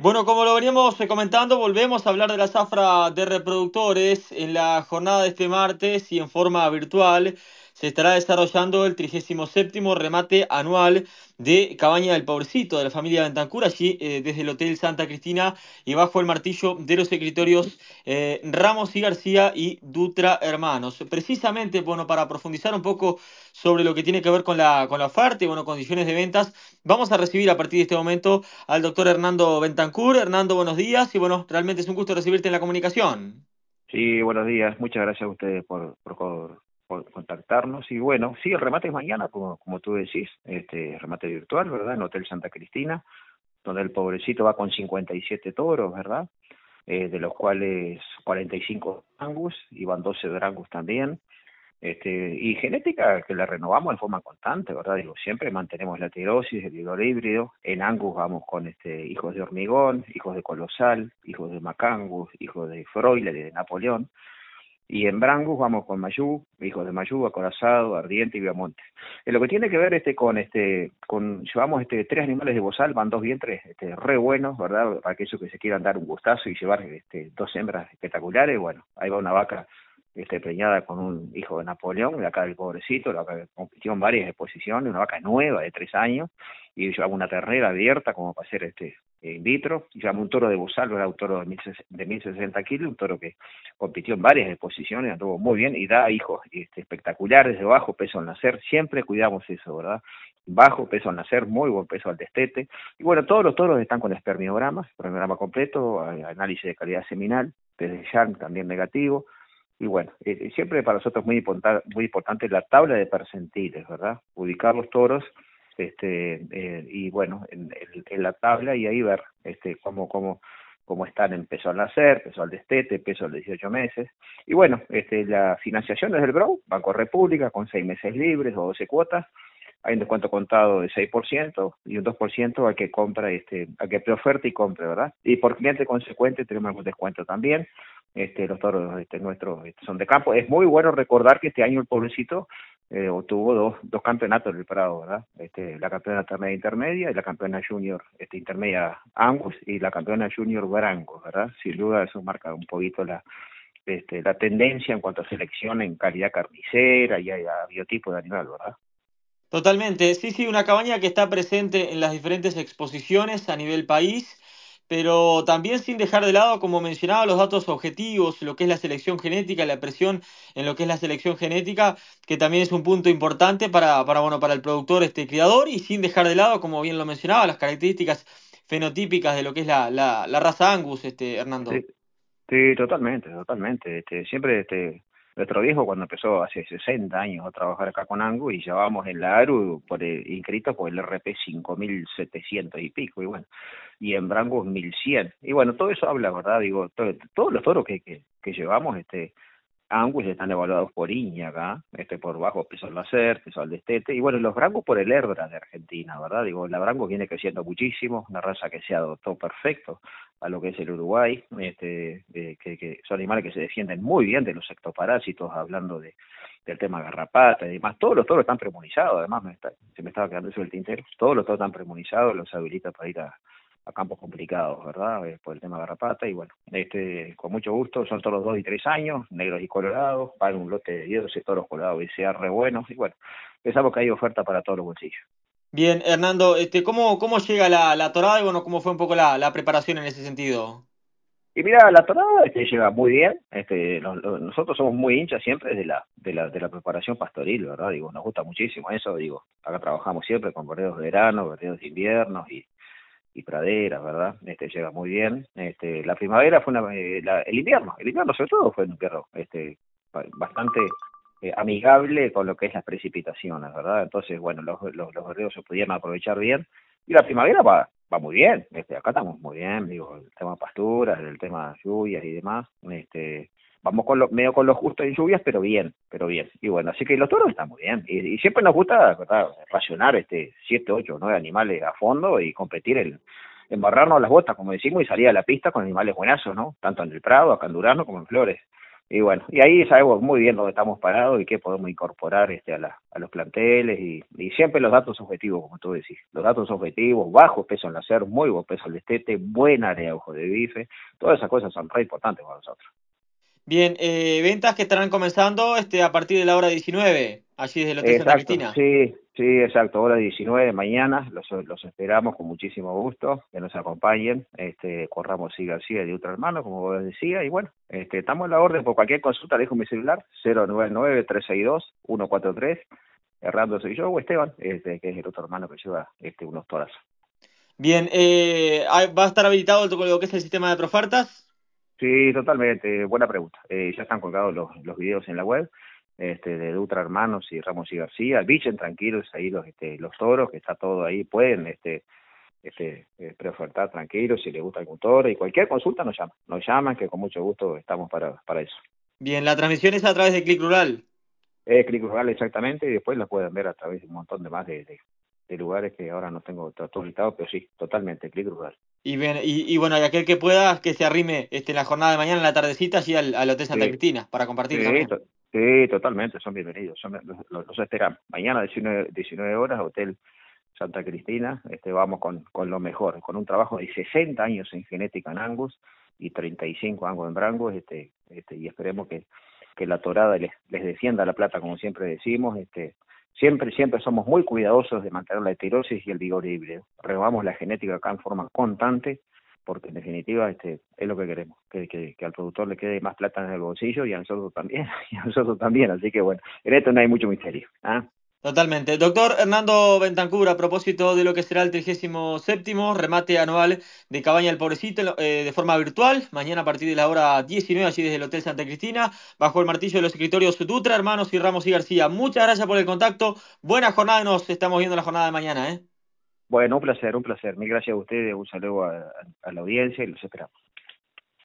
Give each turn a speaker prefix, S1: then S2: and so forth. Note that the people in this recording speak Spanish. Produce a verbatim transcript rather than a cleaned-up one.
S1: Bueno, como lo veníamos eh, comentando, volvemos a hablar de la zafra de reproductores. En la jornada de este martes y en forma virtual se estará desarrollando el trigésimo séptimo remate anual de Cabaña del Pobrecito de la familia Bentancur, allí eh, desde el Hotel Santa Cristina y bajo el martillo de los escritorios eh, Ramos y García y Dutra Hermanos. Precisamente, bueno, para profundizar un poco sobre lo que tiene que ver con la, con la oferta y, bueno, condiciones de ventas, vamos a recibir a partir de este momento al doctor Hernando Bentancur. Hernando, buenos días y bueno, realmente es un gusto recibirte en la comunicación.
S2: Sí, buenos días. Muchas gracias a ustedes por, por, co- por contactarnos. Y bueno, sí, el remate es mañana, como, como tú decís, este remate virtual, ¿verdad? En Hotel Santa Cristina, donde el pobrecito va con cincuenta y siete toros, ¿verdad? Eh, de los cuales cuarenta y cinco Angus, y van doce Drangus también. Este, y genética que la renovamos de forma constante, ¿verdad? Digo, siempre mantenemos la tirosis, el vigor híbrido. En Angus vamos con este hijos de hormigón, hijos de colosal, hijos de macangus, hijos de Froiler y de Napoleón. Y en Brangus vamos con Mayú, hijos de Mayú, Acorazado, Ardiente y Viamonte. En lo que tiene que ver este con este, con, llevamos este tres animales de bozal, van dos vientres, este, re buenos, ¿verdad? Para aquellos que se quieran dar un gustazo y llevar este, dos hembras espectaculares, bueno, ahí va una vaca este, preñada con un hijo de Napoleón, de acá del pobrecito, la vaca que compitió en varias exposiciones, una vaca nueva de tres años, y llevamos una ternera abierta como para hacer este in vitro, y llevamos un toro de bozal, ¿verdad? Un toro de mil, de mil sesenta kilos, un toro que compitió en varias exposiciones, anduvo muy bien y da hijos este, espectaculares de bajo peso al nacer, siempre cuidamos eso, ¿verdad? Bajo peso al nacer, muy buen peso al destete, y bueno, todos los toros están con espermiogramas, espermiograma completo, análisis de calidad seminal, desde ya también negativo, y bueno, eh, siempre para nosotros muy importante, muy importante la tabla de percentiles, ¿verdad? Ubicar los toros, este, eh, y bueno, en, en, en la tabla y ahí ver este, cómo, cómo, cómo están en peso al nacer, peso al destete, peso a los dieciocho meses. Y bueno, este, la financiación es del B R O, Banco República, con seis meses libres o doce cuotas. Hay un descuento contado de seis por ciento y un dos por ciento al que compra, este, al que preoferta y compre, ¿verdad? Y por cliente consecuente tenemos algún descuento también. Este, los toros este, nuestros este, son de campo. Es muy bueno recordar que este año el pobrecito eh, obtuvo dos, dos campeonatos del Prado, ¿verdad? Este, la campeona intermedia intermedia y la campeona junior este, intermedia Angus y la campeona junior Branco, ¿verdad? Sin duda eso marca un poquito la, este, la tendencia en cuanto a selección en calidad carnicera y a, a biotipo de animal, ¿verdad?
S1: Totalmente, sí, sí, una cabaña que está presente en las diferentes exposiciones a nivel país, pero también sin dejar de lado, como mencionaba, los datos objetivos, lo que es la selección genética, la presión en lo que es la selección genética, que también es un punto importante para, para, bueno, para el productor, este criador, y sin dejar de lado, como bien lo mencionaba, las características fenotípicas de lo que es la, la, la raza Angus, este, Hernando.
S2: Sí, sí, totalmente, totalmente. Este, siempre este, nuestro viejo cuando empezó hace sesenta años a trabajar acá con Angus y llevábamos en la ARU por el, inscrito por el R P cinco mil setecientos y pico, y bueno, y en Brangus mil cien. Y bueno, todo eso habla, ¿verdad? Digo, todo- todos los toros que, que, que llevamos, este, Angus están evaluados por Iñaga, este por bajo peso al nacer, peso al destete, y bueno, los Brangus por el Herbra de Argentina, ¿verdad? Digo, la Brangus viene creciendo muchísimo, una raza que se adoptó perfecto a lo que es el Uruguay, este, eh, que, que son animales que se defienden muy bien de los ectoparásitos, hablando de del tema garrapata y demás. Todos los toros están premunizados, además me está, se me estaba quedando eso el tintero, todos los toros están premunizados, los habilita para ir a a campos complicados, ¿verdad? Eh, por el tema de garrapata, y bueno, este, con mucho gusto, son todos dos y tres años, negros y colorados, pagan un lote de diez toros colorados y sea re buenos, y bueno, pensamos que hay oferta para todos los bolsillos.
S1: Bien, Hernando, este, ¿cómo, cómo llega la, la torada y bueno, cómo fue un poco la, la preparación en ese sentido?
S2: Y mira, la torada este, lleva muy bien, este, lo- lo- nosotros somos muy hinchas siempre de la, de la, de la preparación pastoril, ¿verdad? Digo, nos gusta muchísimo eso, digo, acá trabajamos siempre con verdeos de verano, verdeos de invierno, y y praderas, ¿verdad? Este llega muy bien. Este, la primavera fue una, eh, la- el invierno, el invierno sobre todo fue un invierno este, ba- bastante eh, amigable con lo que es las precipitaciones, ¿verdad? Entonces, bueno, los, los, los verdeos se pudieron aprovechar bien. Y la primavera va, va muy bien, este, acá estamos muy bien, digo, el tema pasturas, el tema lluvias y demás, este, vamos con lo, medio con lo justo en lluvias, pero bien, pero bien. Y bueno, así que los toros están muy bien. Y, y siempre nos gusta, ¿verdad?, racionar este siete, ocho, nueve animales a fondo y competir el embarrarnos las botas, como decimos, y salir a la pista con animales buenazos, ¿no? Tanto en el Prado, acá en Durano, como en Flores. y bueno, y ahí sabemos muy bien dónde estamos parados y qué podemos incorporar este, a, la, a los planteles y, y siempre los datos objetivos, como tú decís. Los datos objetivos, bajo peso en la C E R, muy bajo peso en el destete, buena área de ojo de bife, todas esas cosas son re importantes para nosotros.
S1: Bien, eh, ventas que estarán comenzando este, a partir de la hora diecinueve, allí desde el Hotel Santa
S2: Exacto,
S1: Cristina.
S2: sí, sí, exacto. Hora diecinueve mañana, los, los esperamos con muchísimo gusto, que nos acompañen, este, con Ramos y García de Ultra Hermano, como vos decía, y bueno, este, estamos en la orden por cualquier consulta, dejo mi celular, cero nueve nueve, tres seis dos, uno cuatro tres, Hernando soy yo, o Esteban, este, que es el otro hermano que lleva este, unos toras.
S1: Bien, eh, ¿hay- ¿va a estar habilitado el- lo que es el sistema de profertas?
S2: Sí, totalmente, buena pregunta. Eh, ya están colgados los, los videos en la web, este, de Dutra Hermanos y Ramos y García. Bichen tranquilos ahí los, este, los toros, que está todo ahí, pueden, este, este, eh, preofertar tranquilos si les gusta algún toro y cualquier consulta nos llaman, nos llaman que con mucho gusto estamos para, para eso.
S1: Bien, la transmisión es a través de Click Rural.
S2: Es Click Rural exactamente y después lo pueden ver a través de un montón de más de, de, de lugares que ahora no tengo todo todo listado, pero sí, totalmente Click Rural.
S1: Y, bien, y, y bueno, y aquel que pueda, que se arrime este, en la jornada de mañana, en la tardecita, allí al, al Hotel Santa
S2: Sí,
S1: Cristina, para compartir
S2: sí,
S1: también.
S2: to- sí, totalmente, son bienvenidos, son, los, los, los esperamos. Mañana diecinueve, diecinueve horas, Hotel Santa Cristina, este, vamos con, con lo mejor, con un trabajo de sesenta años en genética en Angus y treinta y cinco Angus en Brangus, este, este, y esperemos que, que la torada les, les defienda la plata, como siempre decimos, este, siempre, siempre somos muy cuidadosos de mantener la heterosis y el vigor híbrido, renovamos la genética acá en forma constante, porque en definitiva este, es lo que queremos, que, que, que al productor le quede más plata en el bolsillo y a nosotros también, y a nosotros también, así que bueno, en esto no hay mucho misterio. ¿Ah?
S1: Totalmente. Doctor Hernando Bentancur, a propósito de lo que será el trigésimo séptimo remate anual de Cabaña del Pobrecito eh, de forma virtual, mañana a partir de la hora diecinueve, allí desde el Hotel Santa Cristina, bajo el martillo de los escritorios Dutra, Hermanos y Ramos y García. Muchas gracias por el contacto. Buena jornada y nos estamos viendo la jornada de mañana, ¿eh?
S2: Bueno, un placer, un placer. Mil gracias a ustedes, un saludo a, a la audiencia y los esperamos.